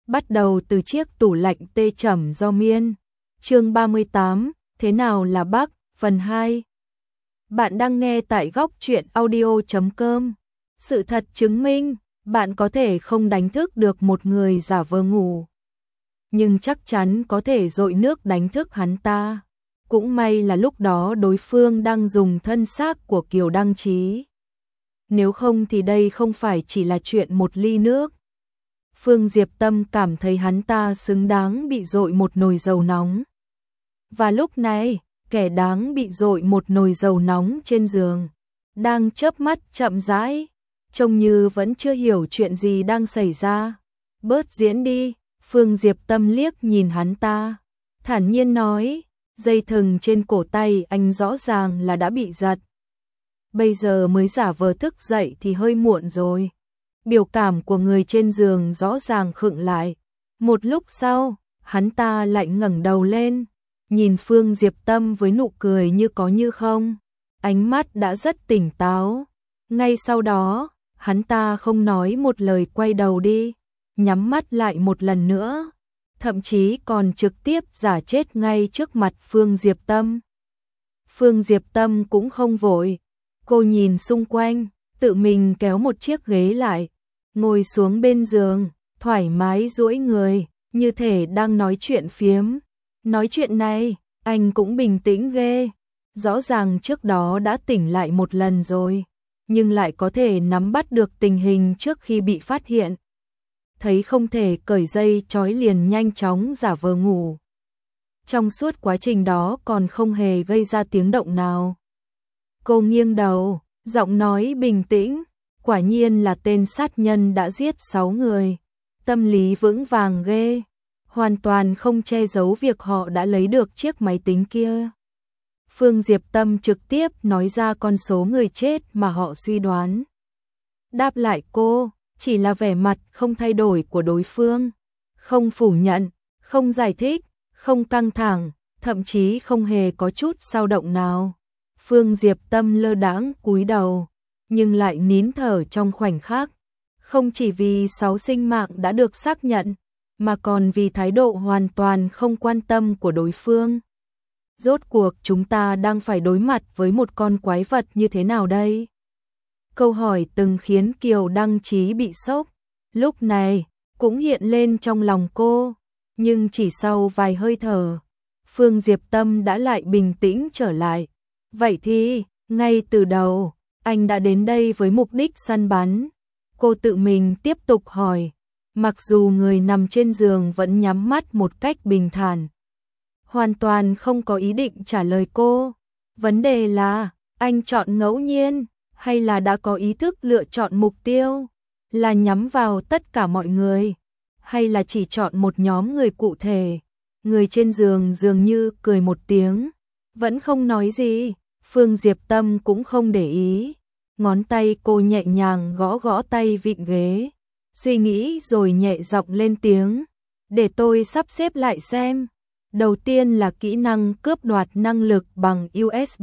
Bắt đầu từ chiếc tủ lạnh tê chẩm do miên. Chương 38, thế nào là Bắc, phần 2. Bạn đang nghe tại góc truyện audio.com. Sự thật chứng minh, bạn có thể không đánh thức được một người giả vờ ngủ, nhưng chắc chắn có thể dội nước đánh thức hắn ta. Cũng may là lúc đó đối phương đang dùng thân xác của Kiều Đăng Trí. Nếu không thì đây không phải chỉ là chuyện một ly nước. Phương Diệp Tâm cảm thấy hắn ta xứng đáng bị dội một nồi dầu nóng. Và lúc này, kẻ đáng bị dội một nồi dầu nóng trên giường, đang chớp mắt chậm rãi, trông như vẫn chưa hiểu chuyện gì đang xảy ra. Bớt diễn đi, Phương Diệp Tâm liếc nhìn hắn ta, thản nhiên nói, dây thừng trên cổ tay anh rõ ràng là đã bị giật. Bây giờ mới giả vờ thức dậy thì hơi muộn rồi. Biểu cảm của người trên giường rõ ràng khựng lại. Một lúc sau, hắn ta lại ngẩng đầu lên, nhìn Phương Diệp Tâm với nụ cười như có như không. Ánh mắt đã rất tỉnh táo. Ngay sau đó, hắn ta không nói một lời quay đầu đi, nhắm mắt lại một lần nữa, thậm chí còn trực tiếp giả chết ngay trước mặt Phương Diệp Tâm. Phương Diệp Tâm cũng không vội, cô nhìn xung quanh, tự mình kéo một chiếc ghế lại, ngồi xuống bên giường, thoải mái duỗi người, như thể đang nói chuyện phiếm. Nói chuyện này, anh cũng bình tĩnh ghê, rõ ràng trước đó đã tỉnh lại một lần rồi, nhưng lại có thể nắm bắt được tình hình trước khi bị phát hiện. Thấy không thể cởi dây trói liền nhanh chóng giả vờ ngủ. Trong suốt quá trình đó còn không hề gây ra tiếng động nào. Cô nghiêng đầu, giọng nói bình tĩnh, quả nhiên là tên sát nhân đã giết 6 người. Tâm lý vững vàng ghê, hoàn toàn không che giấu việc họ đã lấy được chiếc máy tính kia. Phương Diệp Tâm trực tiếp nói ra con số người chết mà họ suy đoán. Đáp lại cô, chỉ là vẻ mặt không thay đổi của đối phương, không phủ nhận, không giải thích, không căng thẳng, thậm chí không hề có chút dao động nào. Phương Diệp Tâm lơ đãng cúi đầu, nhưng lại nín thở trong khoảnh khắc, không chỉ vì 6 sinh mạng đã được xác nhận, mà còn vì thái độ hoàn toàn không quan tâm của đối phương. Rốt cuộc chúng ta đang phải đối mặt với một con quái vật như thế nào đây? Câu hỏi từng khiến Kiều Đăng Trí bị sốc, lúc này cũng hiện lên trong lòng cô, nhưng chỉ sau vài hơi thở, Phương Diệp Tâm đã lại bình tĩnh trở lại. Vậy thì, ngay từ đầu, anh đã đến đây với mục đích săn bắn. Cô tự mình tiếp tục hỏi, mặc dù người nằm trên giường vẫn nhắm mắt một cách bình thản, hoàn toàn không có ý định trả lời cô. Vấn đề là, anh chọn ngẫu nhiên, hay là đã có ý thức lựa chọn mục tiêu, là nhắm vào tất cả mọi người, hay là chỉ chọn một nhóm người cụ thể? Người trên giường dường như cười một tiếng, vẫn không nói gì. Phương Diệp Tâm cũng không để ý, ngón tay cô nhẹ nhàng gõ gõ tay vịn ghế, suy nghĩ rồi nhẹ giọng lên tiếng, để tôi sắp xếp lại xem. Đầu tiên là kỹ năng cướp đoạt năng lực bằng USB.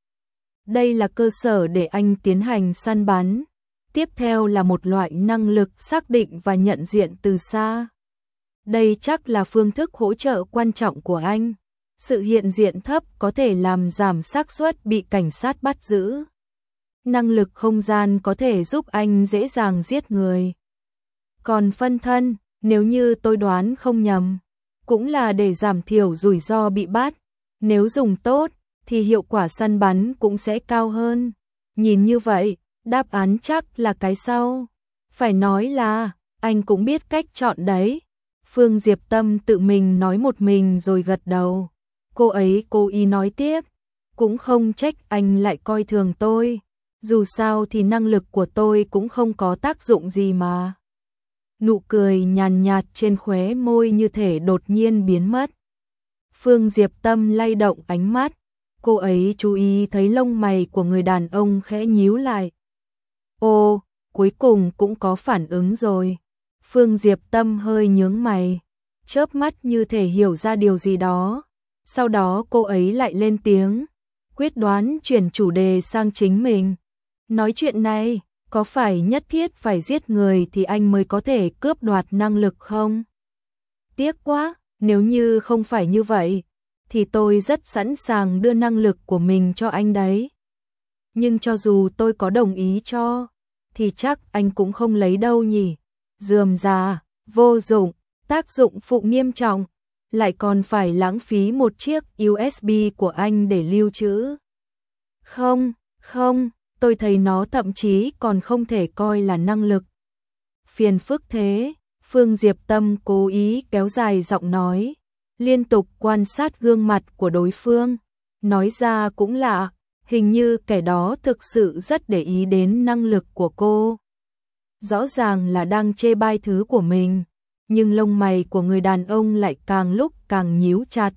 Đây là cơ sở để anh tiến hành săn bắn. Tiếp theo là một loại năng lực xác định và nhận diện từ xa. Đây chắc là phương thức hỗ trợ quan trọng của anh. Sự hiện diện thấp có thể làm giảm xác suất bị cảnh sát bắt giữ. Năng lực không gian có thể giúp anh dễ dàng giết người. Còn phân thân, nếu như tôi đoán không nhầm, cũng là để giảm thiểu rủi ro bị bắt. Nếu dùng tốt, thì hiệu quả săn bắn cũng sẽ cao hơn. Nhìn như vậy, đáp án chắc là cái sau. Phải nói là, anh cũng biết cách chọn đấy. Phương Diệp Tâm tự mình nói một mình rồi gật đầu. Cô ấy cố ý nói tiếp, cũng không trách anh lại coi thường tôi. Dù sao thì năng lực của tôi cũng không có tác dụng gì mà. Nụ cười nhàn nhạt trên khóe môi như thể đột nhiên biến mất. Phương Diệp Tâm lay động ánh mắt, cô ấy chú ý thấy lông mày của người đàn ông khẽ nhíu lại. Ô, cuối cùng cũng có phản ứng rồi. Phương Diệp Tâm hơi nhướng mày, chớp mắt như thể hiểu ra điều gì đó. Sau đó cô ấy lại lên tiếng, quyết đoán chuyển chủ đề sang chính mình. Nói chuyện này, có phải nhất thiết phải giết người thì anh mới có thể cướp đoạt năng lực không? Tiếc quá, nếu như không phải như vậy, thì tôi rất sẵn sàng đưa năng lực của mình cho anh đấy. Nhưng cho dù tôi có đồng ý cho, thì chắc anh cũng không lấy đâu nhỉ. Rườm rà, vô dụng, tác dụng phụ nghiêm trọng, lại còn phải lãng phí một chiếc USB của anh để lưu trữ. Không, không, tôi thấy nó thậm chí còn không thể coi là năng lực. Phiền phức thế, Phương Diệp Tâm cố ý kéo dài giọng nói, liên tục quan sát gương mặt của đối phương. Nói ra cũng lạ, hình như kẻ đó thực sự rất để ý đến năng lực của cô. Rõ ràng là đang chê bai thứ của mình, nhưng lông mày của người đàn ông lại càng lúc càng nhíu chặt.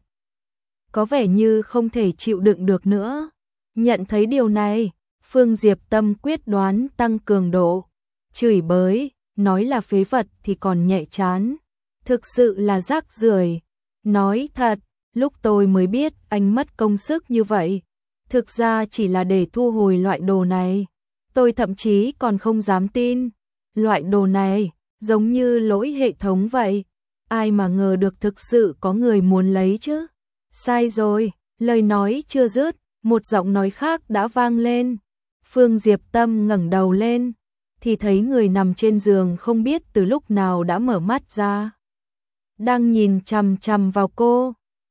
Có vẻ như không thể chịu đựng được nữa. Nhận thấy điều này, Phương Diệp Tâm quyết đoán tăng cường độ. Chửi bới, nói là phế vật thì còn nhẹ chán. Thực sự là rác rưởi. Nói thật, lúc tôi mới biết anh mất công sức như vậy. Thực ra chỉ là để thu hồi loại đồ này. Tôi thậm chí còn không dám tin. Loại đồ này, giống như lỗi hệ thống vậy. Ai mà ngờ được thực sự có người muốn lấy chứ. Sai rồi, lời nói chưa dứt, một giọng nói khác đã vang lên. Phương Diệp Tâm ngẩng đầu lên, thì thấy người nằm trên giường không biết từ lúc nào đã mở mắt ra. Đang nhìn chằm chằm vào cô.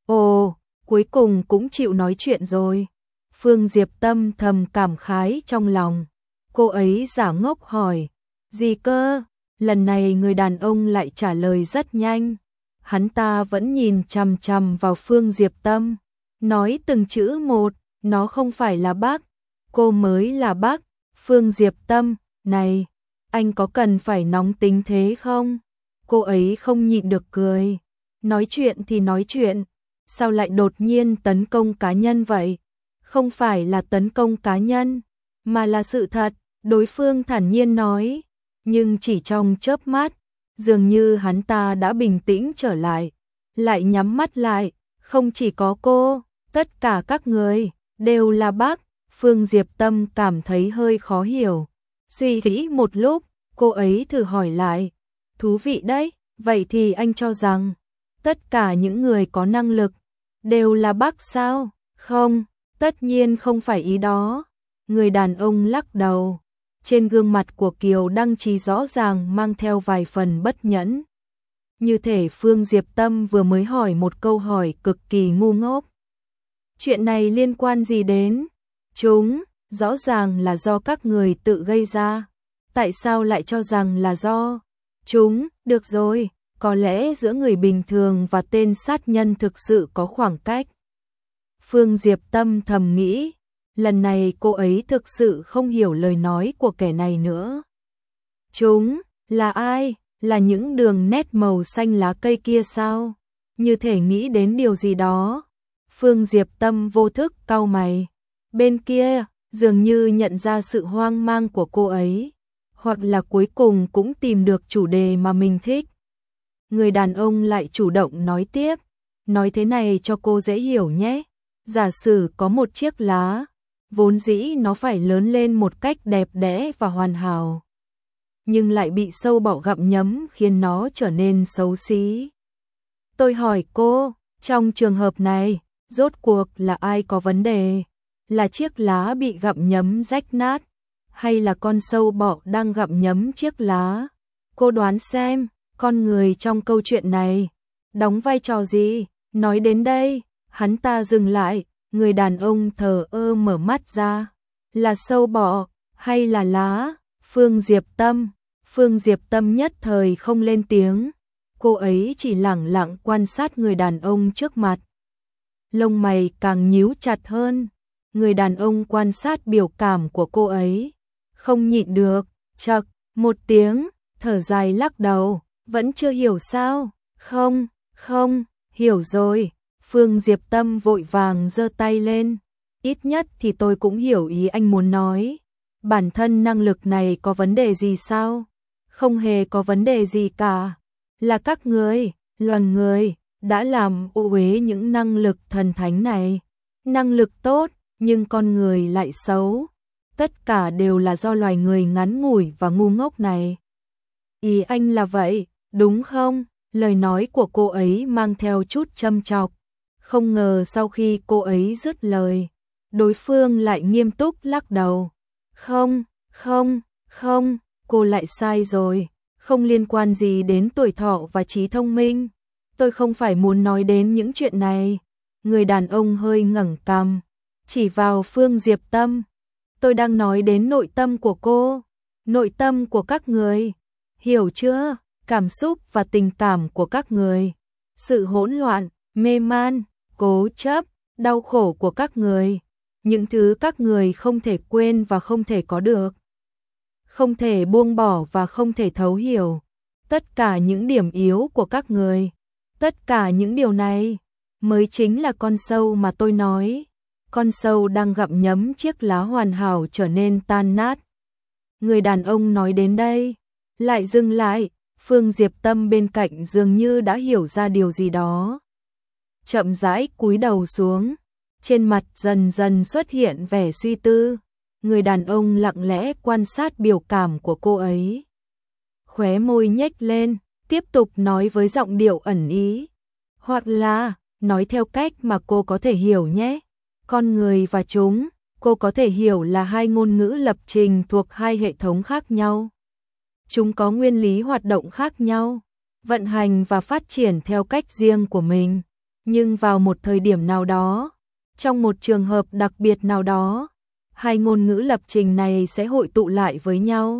Ồ, cuối cùng cũng chịu nói chuyện rồi. Phương Diệp Tâm thầm cảm khái trong lòng. Cô ấy giả ngốc hỏi, gì cơ? Lần này người đàn ông lại trả lời rất nhanh. Hắn ta vẫn nhìn chằm chằm vào Phương Diệp Tâm, nói từng chữ một, nó không phải là bác, cô mới là bác. Phương Diệp Tâm, này, anh có cần phải nóng tính thế không? Cô ấy không nhịn được cười. Nói chuyện thì nói chuyện, sao lại đột nhiên tấn công cá nhân vậy? Không phải là tấn công cá nhân, mà là sự thật, đối phương thản nhiên nói. Nhưng chỉ trong chớp mắt, dường như hắn ta đã bình tĩnh trở lại nhắm mắt lại. Không chỉ có cô, tất cả các người đều là bác. Phương Diệp Tâm cảm thấy hơi khó hiểu. Suy nghĩ một lúc, cô ấy thử hỏi lại. Thú vị đấy, vậy thì anh cho rằng tất cả những người có năng lực đều là bác sao? Không, tất nhiên không phải ý đó. Người đàn ông lắc đầu. Trên gương mặt của Kiều Đăng Trí rõ ràng mang theo vài phần bất nhẫn. Như thể Phương Diệp Tâm vừa mới hỏi một câu hỏi cực kỳ ngu ngốc. Chuyện này liên quan gì đến chúng? Rõ ràng là do các người tự gây ra. Tại sao lại cho rằng là do chúng? Được rồi, có lẽ giữa người bình thường và tên sát nhân thực sự có khoảng cách. Phương Diệp Tâm thầm nghĩ. Lần này cô ấy thực sự không hiểu lời nói của kẻ này nữa. Chúng là ai? Là những đường nét màu xanh lá cây kia sao? Như thể nghĩ đến điều gì đó. Phương Diệp Tâm vô thức cau mày. Bên kia, dường như nhận ra sự hoang mang của cô ấy. Hoặc là cuối cùng cũng tìm được chủ đề mà mình thích. Người đàn ông lại chủ động nói tiếp. Nói thế này cho cô dễ hiểu nhé. Giả sử có một chiếc lá, vốn dĩ nó phải lớn lên một cách đẹp đẽ và hoàn hảo, nhưng lại bị sâu bọ gặm nhấm khiến nó trở nên xấu xí. Tôi hỏi cô, trong trường hợp này, rốt cuộc là ai có vấn đề? Là chiếc lá bị gặm nhấm rách nát, hay là con sâu bọ đang gặm nhấm chiếc lá? Cô đoán xem, con người trong câu chuyện này đóng vai trò gì? Nói đến đây, hắn ta dừng lại. Người đàn ông thờ ơ mở mắt ra. Là sâu bọ hay là lá? Phương Diệp Tâm nhất thời không lên tiếng. Cô ấy chỉ lẳng lặng quan sát người đàn ông trước mặt. Lông mày càng nhíu chặt hơn. Người đàn ông quan sát biểu cảm của cô ấy, không nhịn được, chậc một tiếng, thở dài lắc đầu. Vẫn chưa hiểu sao? Không, hiểu rồi. Phương Diệp Tâm vội vàng giơ tay lên. Ít nhất thì tôi cũng hiểu ý anh muốn nói. Bản thân năng lực này có vấn đề gì sao? Không hề có vấn đề gì cả. Là các người, loài người, đã làm ô uế những năng lực thần thánh này. Năng lực tốt, nhưng con người lại xấu. Tất cả đều là do loài người ngắn ngủi và ngu ngốc này. Ý anh là vậy, đúng không? Lời nói của cô ấy mang theo chút châm chọc. Không ngờ sau khi cô ấy dứt lời, đối phương lại nghiêm túc lắc đầu. Không, không, không, cô lại sai rồi. Không liên quan gì đến tuổi thọ và trí thông minh. Tôi không phải muốn nói đến những chuyện này. Người đàn ông hơi ngẩng cằm, chỉ vào Phương Diệp Tâm. Tôi đang nói đến nội tâm của cô, nội tâm của các người. Hiểu chưa? Cảm xúc và tình cảm của các người. Sự hỗn loạn, mê man, cố chấp, đau khổ của các người. Những thứ các người không thể quên và không thể có được. Không thể buông bỏ và không thể thấu hiểu. Tất cả những điểm yếu của các người. Tất cả những điều này mới chính là con sâu mà tôi nói. Con sâu đang gặm nhấm chiếc lá hoàn hảo trở nên tan nát. Người đàn ông nói đến đây, lại dừng lại. Phương Diệp Tâm bên cạnh dường như đã hiểu ra điều gì đó. Chậm rãi cúi đầu xuống, trên mặt dần dần xuất hiện vẻ suy tư. Người đàn ông lặng lẽ quan sát biểu cảm của cô ấy. Khóe môi nhếch lên, tiếp tục nói với giọng điệu ẩn ý. Hoặc là, nói theo cách mà cô có thể hiểu nhé. Con người và chúng, cô có thể hiểu là hai ngôn ngữ lập trình thuộc hai hệ thống khác nhau. Chúng có nguyên lý hoạt động khác nhau, vận hành và phát triển theo cách riêng của mình. Nhưng vào một thời điểm nào đó, trong một trường hợp đặc biệt nào đó, hai ngôn ngữ lập trình này sẽ hội tụ lại với nhau.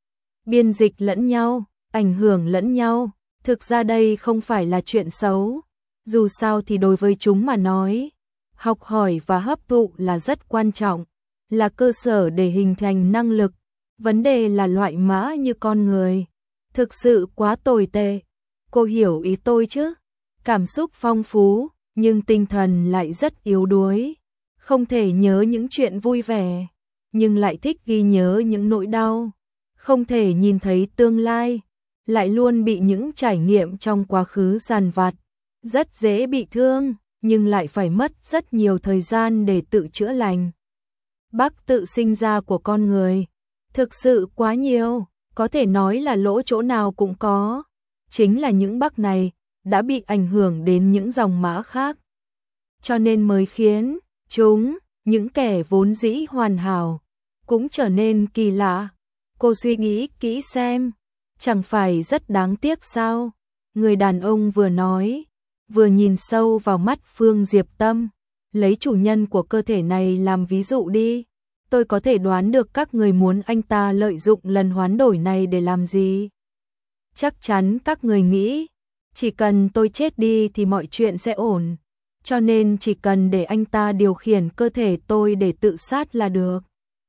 Biên dịch lẫn nhau, ảnh hưởng lẫn nhau. Thực ra đây không phải là chuyện xấu. Dù sao thì đối với chúng mà nói, học hỏi và hấp thụ là rất quan trọng, là cơ sở để hình thành năng lực. Vấn đề là loại mã như con người. Thực sự quá tồi tệ. Cô hiểu ý tôi chứ? Cảm xúc phong phú, nhưng tinh thần lại rất yếu đuối. Không thể nhớ những chuyện vui vẻ, nhưng lại thích ghi nhớ những nỗi đau. Không thể nhìn thấy tương lai, lại luôn bị những trải nghiệm trong quá khứ dằn vặt. Rất dễ bị thương, nhưng lại phải mất rất nhiều thời gian để tự chữa lành. Bug tự sinh ra của con người thực sự quá nhiều, có thể nói là lỗ chỗ nào cũng có. Chính là những bug này đã bị ảnh hưởng đến những dòng mã khác, cho nên mới khiến chúng, những kẻ vốn dĩ hoàn hảo, cũng trở nên kỳ lạ. Cô suy nghĩ kỹ xem, chẳng phải rất đáng tiếc sao? Người đàn ông vừa nói, vừa nhìn sâu vào mắt Phương Diệp Tâm. Lấy chủ nhân của cơ thể này làm ví dụ đi. Tôi có thể đoán được các người muốn anh ta lợi dụng lần hoán đổi này để làm gì. Chắc chắn các người nghĩ, chỉ cần tôi chết đi thì mọi chuyện sẽ ổn. Cho nên chỉ cần để anh ta điều khiển cơ thể tôi để tự sát là được.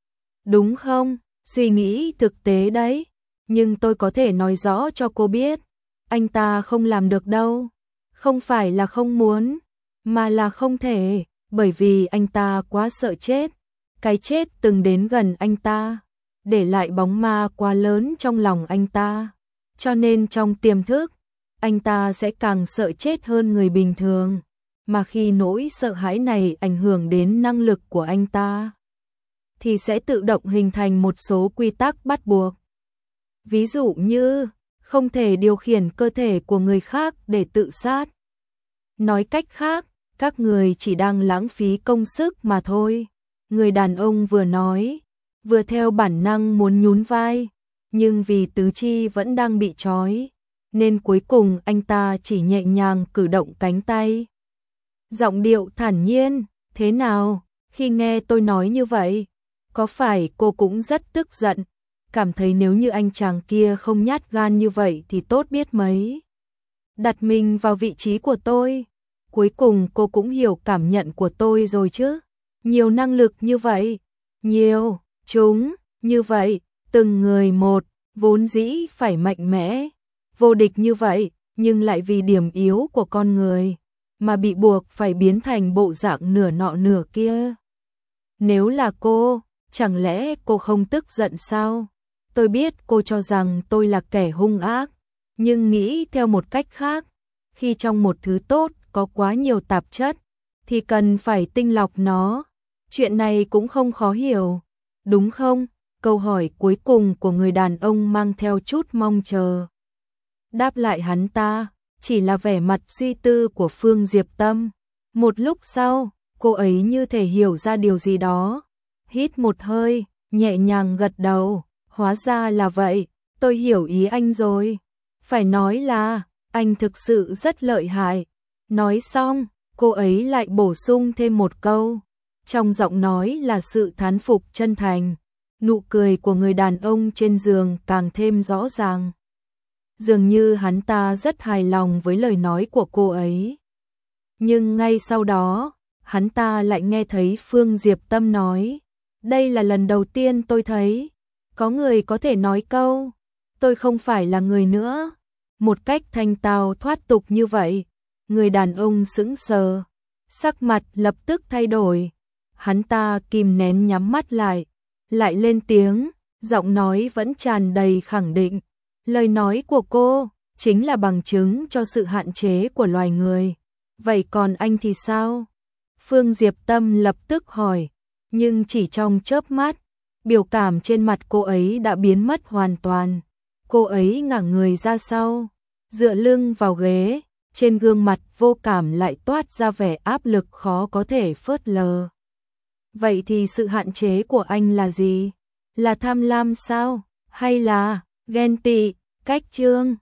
Đúng không? Suy nghĩ thực tế đấy. Nhưng tôi có thể nói rõ cho cô biết, anh ta không làm được đâu. Không phải là không muốn, mà là không thể, bởi vì anh ta quá sợ chết. Cái chết từng đến gần anh ta, để lại bóng ma quá lớn trong lòng anh ta. Cho nên trong tiềm thức, anh ta sẽ càng sợ chết hơn người bình thường. Mà khi nỗi sợ hãi này ảnh hưởng đến năng lực của anh ta, thì sẽ tự động hình thành một số quy tắc bắt buộc. Ví dụ như, không thể điều khiển cơ thể của người khác để tự sát. Nói cách khác, các người chỉ đang lãng phí công sức mà thôi. Người đàn ông vừa nói, vừa theo bản năng muốn nhún vai, nhưng vì tứ chi vẫn đang bị trói, nên cuối cùng anh ta chỉ nhẹ nhàng cử động cánh tay. Giọng điệu thản nhiên, thế nào, khi nghe tôi nói như vậy, có phải cô cũng rất tức giận, cảm thấy nếu như anh chàng kia không nhát gan như vậy thì tốt biết mấy. Đặt mình vào vị trí của tôi, cuối cùng cô cũng hiểu cảm nhận của tôi rồi chứ. Nhiều năng lực như vậy, nhiều, chúng, như vậy, từng người một, vốn dĩ phải mạnh mẽ, vô địch như vậy, nhưng lại vì điểm yếu của con người, mà bị buộc phải biến thành bộ dạng nửa nọ nửa kia. Nếu là cô, chẳng lẽ cô không tức giận sao? Tôi biết cô cho rằng tôi là kẻ hung ác, nhưng nghĩ theo một cách khác, khi trong một thứ tốt có quá nhiều tạp chất, thì cần phải tinh lọc nó. Chuyện này cũng không khó hiểu, đúng không? Câu hỏi cuối cùng của người đàn ông mang theo chút mong chờ. Đáp lại hắn ta, chỉ là vẻ mặt suy tư của Phương Diệp Tâm. Một lúc sau, cô ấy như thể hiểu ra điều gì đó. Hít một hơi, nhẹ nhàng gật đầu. Hóa ra là vậy, tôi hiểu ý anh rồi. Phải nói là, anh thực sự rất lợi hại. Nói xong, cô ấy lại bổ sung thêm một câu. Trong giọng nói là sự thán phục chân thành. Nụ cười của người đàn ông trên giường càng thêm rõ ràng. Dường như hắn ta rất hài lòng với lời nói của cô ấy. Nhưng ngay sau đó, hắn ta lại nghe thấy Phương Diệp Tâm nói. Đây là lần đầu tiên tôi thấy có người có thể nói câu tôi không phải là người nữa một cách thanh tao thoát tục như vậy. Người đàn ông sững sờ, sắc mặt lập tức thay đổi. Hắn ta kìm nén nhắm mắt lại lên tiếng, giọng nói vẫn tràn đầy khẳng định. Lời nói của cô chính là bằng chứng cho sự hạn chế của loài người. Vậy còn anh thì sao? Phương Diệp Tâm lập tức hỏi, nhưng chỉ trong chớp mắt, biểu cảm trên mặt cô ấy đã biến mất hoàn toàn. Cô ấy ngả người ra sau, dựa lưng vào ghế, trên gương mặt vô cảm lại toát ra vẻ áp lực khó có thể phớt lờ. Vậy thì sự hạn chế của anh là gì? Là tham lam sao? Hay là ghen tị, cách chương?